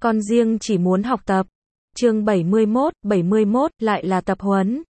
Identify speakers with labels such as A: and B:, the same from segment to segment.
A: Con riêng chỉ muốn học tập. Chương 71 lại là tập huấn.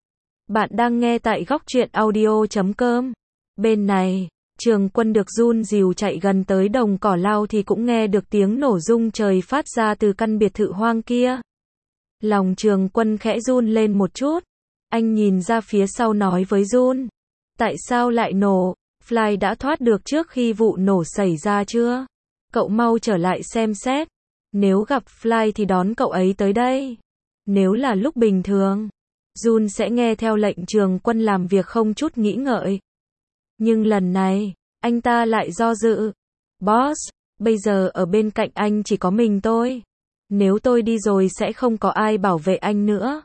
A: Bạn đang nghe tại góc truyện audio.com. Bên này, Trường Quân được Jun dìu chạy gần tới đồng cỏ lau thì cũng nghe được tiếng nổ rung trời phát ra từ căn biệt thự hoang kia. Lòng Trường Quân khẽ run lên một chút. Anh nhìn ra phía sau nói với Jun. Tại sao lại nổ? Fly đã thoát được trước khi vụ nổ xảy ra chưa? Cậu mau trở lại xem xét. Nếu gặp Fly thì đón cậu ấy tới đây. Nếu là lúc bình thường, Jun sẽ nghe theo lệnh Trường Quân làm việc không chút nghĩ ngợi. Nhưng lần này, anh ta lại do dự. Boss, bây giờ ở bên cạnh anh chỉ có mình tôi. Nếu tôi đi rồi sẽ không có ai bảo vệ anh nữa.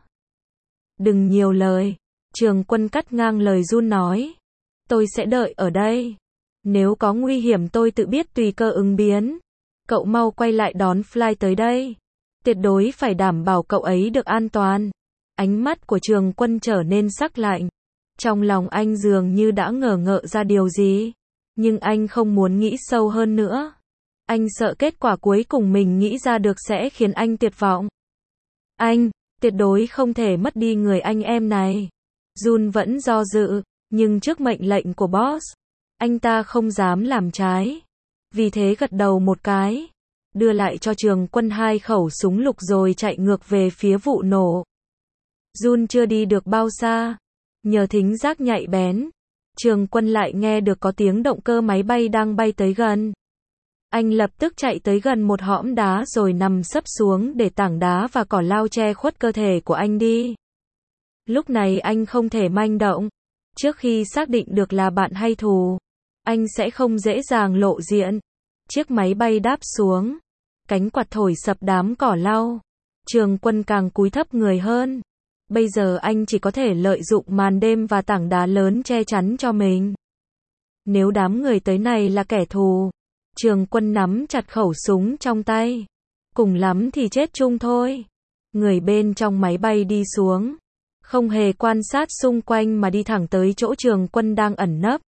A: Đừng nhiều lời. Trường Quân cắt ngang lời Jun nói. Tôi sẽ đợi ở đây. Nếu có nguy hiểm tôi tự biết tùy cơ ứng biến. Cậu mau quay lại đón Fly tới đây. Tuyệt đối phải đảm bảo cậu ấy được an toàn. Ánh mắt của Trường Quân trở nên sắc lạnh. Trong lòng anh dường như đã ngờ ngợ ra điều gì. Nhưng anh không muốn nghĩ sâu hơn nữa. Anh sợ kết quả cuối cùng mình nghĩ ra được sẽ khiến anh tuyệt vọng. Anh, tuyệt đối không thể mất đi người anh em này. Jun vẫn do dự, nhưng trước mệnh lệnh của boss, anh ta không dám làm trái. Vì thế gật đầu một cái, đưa lại cho Trường Quân 2 khẩu súng lục rồi chạy ngược về phía vụ nổ. Jun chưa đi được bao xa, nhờ thính giác nhạy bén, Trường Quân lại nghe được có tiếng động cơ máy bay đang bay tới gần. Anh lập tức chạy tới gần một hõm đá rồi nằm sấp xuống để tảng đá và cỏ lau che khuất cơ thể của anh đi. Lúc này anh không thể manh động. Trước khi xác định được là bạn hay thù, anh sẽ không dễ dàng lộ diện. Chiếc máy bay đáp xuống, cánh quạt thổi sập đám cỏ lau. Trường Quân càng cúi thấp người hơn. Bây giờ anh chỉ có thể lợi dụng màn đêm và tảng đá lớn che chắn cho mình. Nếu đám người tới này là kẻ thù, Trường Quân nắm chặt khẩu súng trong tay. Cùng lắm thì chết chung thôi. Người bên trong máy bay đi xuống, không hề quan sát xung quanh mà đi thẳng tới chỗ Trường Quân đang ẩn nấp.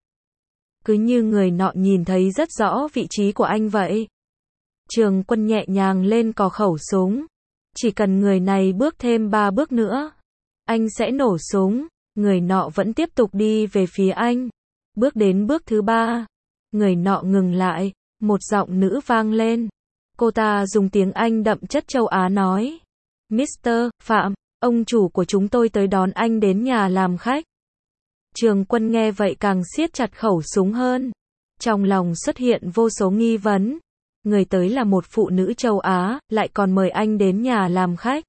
A: Cứ như người nọ nhìn thấy rất rõ vị trí của anh vậy. Trường Quân nhẹ nhàng lên cò khẩu súng. Chỉ cần người này bước thêm 3 bước nữa, anh sẽ nổ súng. Người nọ vẫn tiếp tục đi về phía anh. Bước đến bước thứ 3, người nọ ngừng lại, một giọng nữ vang lên. Cô ta dùng tiếng Anh đậm chất châu Á nói. Mr. Phạm, ông chủ của chúng tôi tới đón anh đến nhà làm khách. Trường Quân nghe vậy càng siết chặt khẩu súng hơn. Trong lòng xuất hiện vô số nghi vấn. Người tới là một phụ nữ châu Á, lại còn mời anh đến nhà làm khách.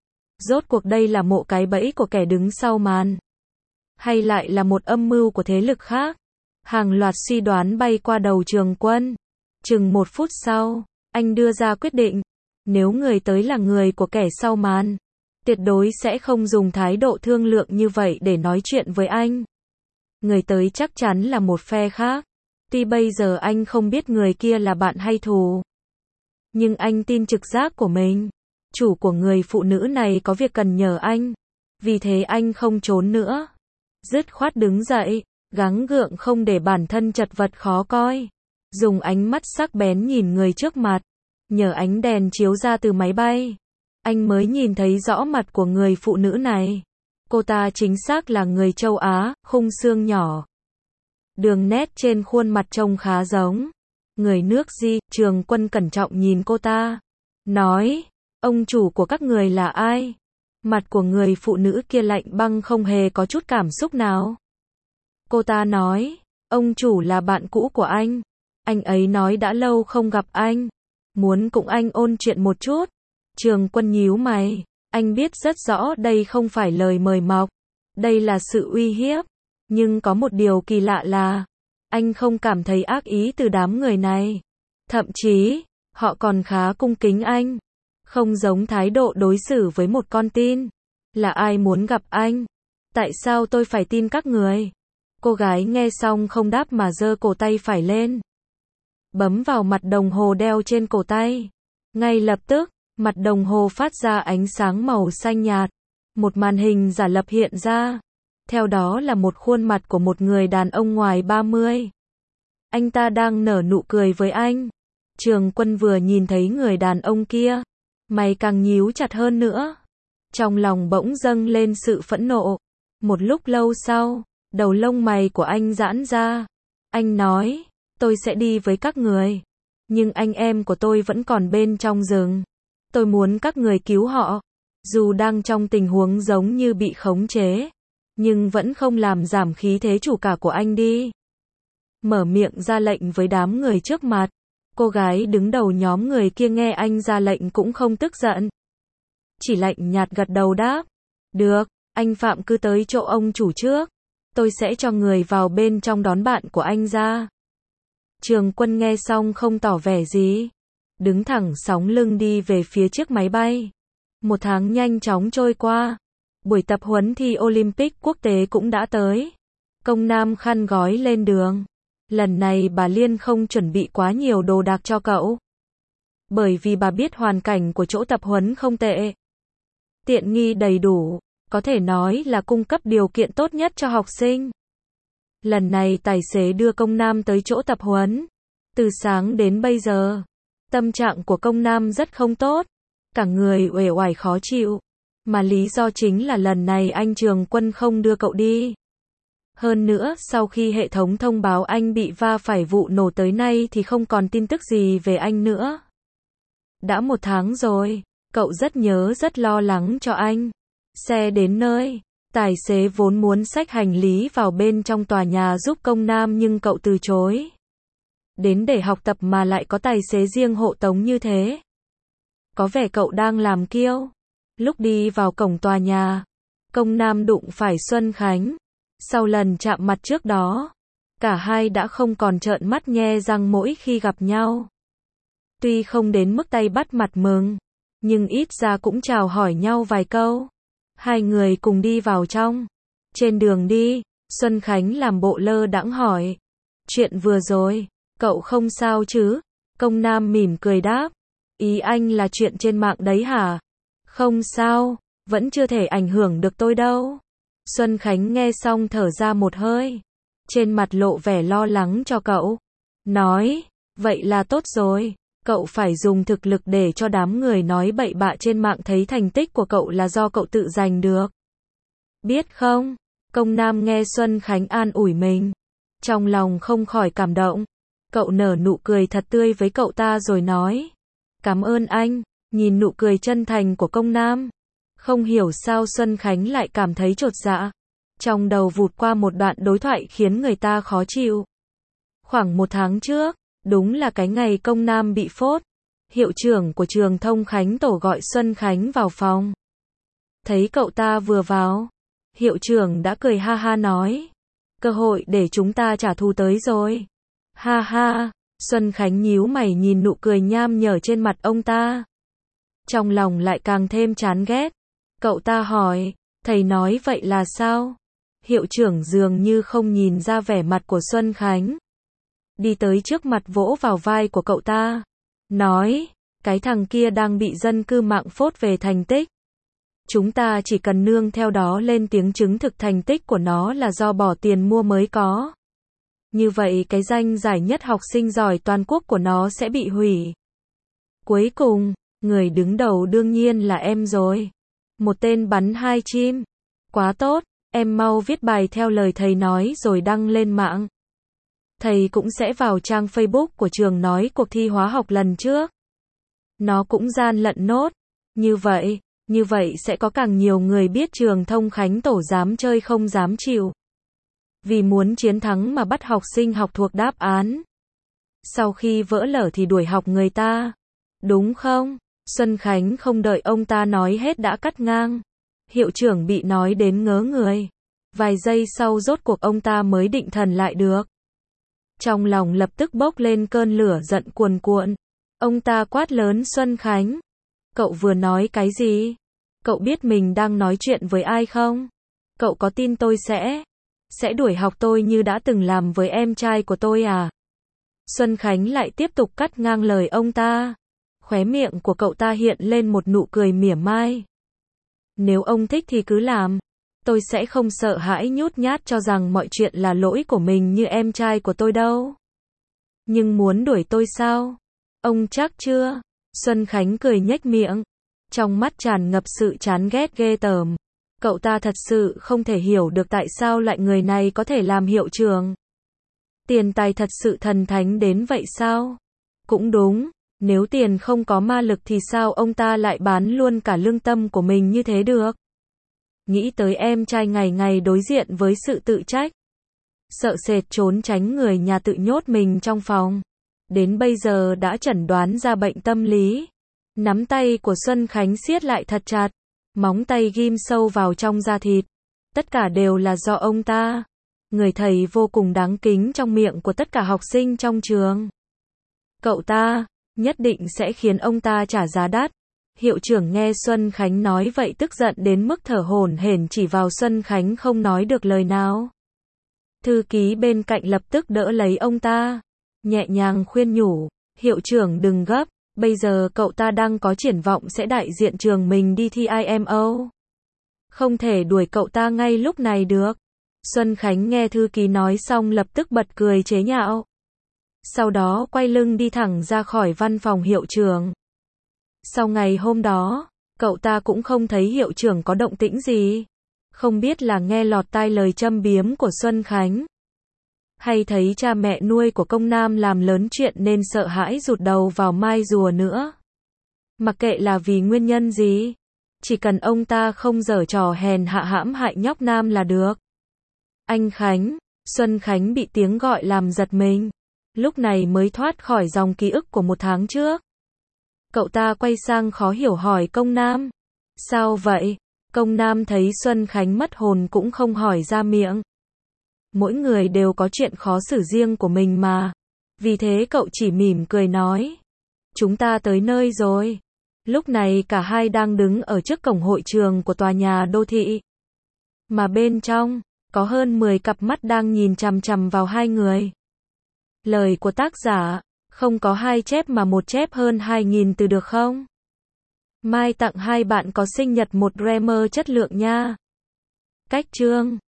A: Rốt cuộc đây là mộ cái bẫy của kẻ đứng sau màn, hay lại là một âm mưu của thế lực khác? Hàng loạt suy đoán bay qua đầu Trường Quân. Chừng 1 phút sau, anh đưa ra quyết định. Nếu người tới là người của kẻ sau màn, tuyệt đối sẽ không dùng thái độ thương lượng như vậy để nói chuyện với anh. Người tới chắc chắn là một phe khác. Tuy bây giờ anh không biết người kia là bạn hay thù, nhưng anh tin trực giác của mình. Chủ của người phụ nữ này có việc cần nhờ anh. Vì thế anh không trốn nữa. Dứt khoát đứng dậy, gắng gượng không để bản thân chật vật khó coi. Dùng ánh mắt sắc bén nhìn người trước mặt. Nhờ ánh đèn chiếu ra từ máy bay, anh mới nhìn thấy rõ mặt của người phụ nữ này. Cô ta chính xác là người châu Á, khung xương nhỏ. Đường nét trên khuôn mặt trông khá giống người nước Di. Trường Quân cẩn trọng nhìn cô ta, nói, ông chủ của các người là ai? Mặt của người phụ nữ kia lạnh băng không hề có chút cảm xúc nào. Cô ta nói, ông chủ là bạn cũ của anh. Anh ấy nói đã lâu không gặp anh, muốn cùng anh ôn chuyện một chút. Trường Quân nhíu mày, anh biết rất rõ đây không phải lời mời mọc, đây là sự uy hiếp. Nhưng có một điều kỳ lạ là, anh không cảm thấy ác ý từ đám người này. Thậm chí, họ còn khá cung kính anh. Không giống thái độ đối xử với một con tin. Là ai muốn gặp anh? Tại sao tôi phải tin các người? Cô gái nghe xong không đáp mà giơ cổ tay phải lên, bấm vào mặt đồng hồ đeo trên cổ tay. Ngay lập tức, mặt đồng hồ phát ra ánh sáng màu xanh nhạt. Một màn hình giả lập hiện ra. Theo đó là một khuôn mặt của một người đàn ông ngoài 30. Anh ta đang nở nụ cười với anh. Trường Quân vừa nhìn thấy người đàn ông kia, mày càng nhíu chặt hơn nữa. Trong lòng bỗng dâng lên sự phẫn nộ. Một lúc lâu sau, đầu lông mày của anh giãn ra. Anh nói, tôi sẽ đi với các người. Nhưng anh em của tôi vẫn còn bên trong rừng. Tôi muốn các người cứu họ. Dù đang trong tình huống giống như bị khống chế, nhưng vẫn không làm giảm khí thế chủ cả của anh đi. Mở miệng ra lệnh với đám người trước mặt. Cô gái đứng đầu nhóm người kia nghe anh ra lệnh cũng không tức giận. Chỉ lạnh nhạt gật đầu đáp. Được, anh Phạm cứ tới chỗ ông chủ trước. Tôi sẽ cho người vào bên trong đón bạn của anh ra. Trường Quân nghe xong không tỏ vẻ gì. Đứng thẳng sóng lưng đi về phía chiếc máy bay. Một tháng nhanh chóng trôi qua. Buổi tập huấn thi Olympic quốc tế cũng đã tới. Công Nam khăn gói lên đường. Lần này bà Liên không chuẩn bị quá nhiều đồ đạc cho cậu. Bởi vì bà biết hoàn cảnh của chỗ tập huấn không tệ. Tiện nghi đầy đủ, có thể nói là cung cấp điều kiện tốt nhất cho học sinh. Lần này tài xế đưa Công Nam tới chỗ tập huấn. Từ sáng đến bây giờ, tâm trạng của Công Nam rất không tốt. Cả người uể oải khó chịu. Mà lý do chính là lần này anh Trường Quân không đưa cậu đi. Hơn nữa, sau khi hệ thống thông báo anh bị va phải vụ nổ tới nay thì không còn tin tức gì về anh nữa. Đã 1 tháng rồi, cậu rất nhớ rất lo lắng cho anh. Xe đến nơi, tài xế vốn muốn xách hành lý vào bên trong tòa nhà giúp Công Nam nhưng cậu từ chối. Đến để học tập mà lại có tài xế riêng hộ tống như thế. Có vẻ cậu đang làm kiêu. Lúc đi vào cổng tòa nhà, Công Nam đụng phải Xuân Khánh. Sau lần chạm mặt trước đó, cả hai đã không còn trợn mắt nhe răng mỗi khi gặp nhau. Tuy không đến mức tay bắt mặt mừng, nhưng ít ra cũng chào hỏi nhau vài câu. Hai người cùng đi vào trong. Trên đường đi, Xuân Khánh làm bộ lơ đãng hỏi. Chuyện vừa rồi, cậu không sao chứ? Công Nam mỉm cười đáp. Ý anh là chuyện trên mạng đấy hả? Không sao, vẫn chưa thể ảnh hưởng được tôi đâu. Xuân Khánh nghe xong thở ra một hơi. Trên mặt lộ vẻ lo lắng cho cậu. Nói, vậy là tốt rồi. Cậu phải dùng thực lực để cho đám người nói bậy bạ trên mạng thấy thành tích của cậu là do cậu tự giành được. Biết không? Công Nam nghe Xuân Khánh an ủi mình. Trong lòng không khỏi cảm động. Cậu nở nụ cười thật tươi với cậu ta rồi nói. Cảm ơn anh. Nhìn nụ cười chân thành của Công Nam. Không hiểu sao Xuân Khánh lại cảm thấy chột dạ. Trong đầu vụt qua một đoạn đối thoại khiến người ta khó chịu. Khoảng 1 tháng trước, đúng là cái ngày Công Nam bị phốt. Hiệu trưởng của trường Thông Khánh Tổ gọi Xuân Khánh vào phòng. Thấy cậu ta vừa vào, hiệu trưởng đã cười ha ha nói. Cơ hội để chúng ta trả thù tới rồi. Ha ha, Xuân Khánh nhíu mày nhìn nụ cười nham nhở trên mặt ông ta. Trong lòng lại càng thêm chán ghét. Cậu ta hỏi, thầy nói vậy là sao? Hiệu trưởng dường như không nhìn ra vẻ mặt của Xuân Khánh. Đi tới trước mặt vỗ vào vai của cậu ta. Nói, cái thằng kia đang bị dân cư mạng phốt về thành tích. Chúng ta chỉ cần nương theo đó lên tiếng chứng thực thành tích của nó là do bỏ tiền mua mới có. Như vậy cái danh giải nhất học sinh giỏi toàn quốc của nó sẽ bị hủy. Cuối cùng, người đứng đầu đương nhiên là em rồi. Một tên bắn 2 chim. Quá tốt, em mau viết bài theo lời thầy nói rồi đăng lên mạng. Thầy cũng sẽ vào trang Facebook của trường nói cuộc thi hóa học lần trước. Nó cũng gian lận nốt. Như vậy sẽ có càng nhiều người biết trường Thông Khánh Tổ dám chơi không dám chịu. Vì muốn chiến thắng mà bắt học sinh học thuộc đáp án. Sau khi vỡ lở thì đuổi học người ta. Đúng không? Xuân Khánh không đợi ông ta nói hết đã cắt ngang. Hiệu trưởng bị nói đến ngớ người. Vài giây sau rốt cuộc ông ta mới định thần lại được. Trong lòng lập tức bốc lên cơn lửa giận cuồn cuộn. Ông ta quát lớn Xuân Khánh. Cậu vừa nói cái gì? Cậu biết mình đang nói chuyện với ai không? Cậu có tin tôi sẽ đuổi học tôi như đã từng làm với em trai của tôi à? Xuân Khánh lại tiếp tục cắt ngang lời ông ta. Khóe miệng của cậu ta hiện lên một nụ cười mỉa mai. Nếu ông thích thì cứ làm. Tôi sẽ không sợ hãi nhút nhát cho rằng mọi chuyện là lỗi của mình như em trai của tôi đâu. Nhưng muốn đuổi tôi sao? Ông chắc chưa? Xuân Khánh cười nhếch miệng, trong mắt tràn ngập sự chán ghét ghê tởm. Cậu ta thật sự không thể hiểu được tại sao lại người này có thể làm hiệu trưởng. Tiền tài thật sự thần thánh đến vậy sao? Cũng đúng, nếu tiền không có ma lực thì sao ông ta lại bán luôn cả lương tâm của mình như thế được? Nghĩ tới em trai ngày ngày đối diện với sự tự trách, sợ sệt trốn tránh người nhà tự nhốt mình trong phòng. Đến bây giờ đã chẩn đoán ra bệnh tâm lý. Nắm tay của Xuân Khánh siết lại thật chặt, móng tay ghim sâu vào trong da thịt. Tất cả đều là do ông ta. Người thầy vô cùng đáng kính trong miệng của tất cả học sinh trong trường. Cậu ta, nhất định sẽ khiến ông ta trả giá đắt. Hiệu trưởng nghe Xuân Khánh nói vậy tức giận đến mức thở hổn hển chỉ vào Xuân Khánh không nói được lời nào. Thư ký bên cạnh lập tức đỡ lấy ông ta, nhẹ nhàng khuyên nhủ, hiệu trưởng đừng gấp, bây giờ cậu ta đang có triển vọng sẽ đại diện trường mình đi thi IMO. Không thể đuổi cậu ta ngay lúc này được. Xuân Khánh nghe thư ký nói xong lập tức bật cười chế nhạo. Sau đó quay lưng đi thẳng ra khỏi văn phòng hiệu trưởng. Sau ngày hôm đó, cậu ta cũng không thấy hiệu trưởng có động tĩnh gì. Không biết là nghe lọt tai lời châm biếm của Xuân Khánh, hay thấy cha mẹ nuôi của công nam làm lớn chuyện nên sợ hãi rụt đầu vào mai rùa nữa. Mặc kệ là vì nguyên nhân gì, chỉ cần ông ta không giở trò hèn hạ hãm hại nhóc nam là được. Anh Khánh, Xuân Khánh bị tiếng gọi làm giật mình, lúc này mới thoát khỏi dòng ký ức của một tháng trước. Cậu ta quay sang khó hiểu hỏi công nam. Sao vậy? Công nam thấy Xuân Khánh mất hồn cũng không hỏi ra miệng. Mỗi người đều có chuyện khó xử riêng của mình mà. Vì thế cậu chỉ mỉm cười nói. Chúng ta tới nơi rồi. Lúc này cả hai đang đứng ở trước cổng hội trường của tòa nhà đô thị. Mà bên trong, có hơn 10 cặp mắt đang nhìn chằm chằm vào hai người. Lời của tác giả, không có 2 chép mà 1 chép hơn 2.000 từ được không? Mai tặng hai bạn có sinh nhật một Dreamer chất lượng nha. Cách chương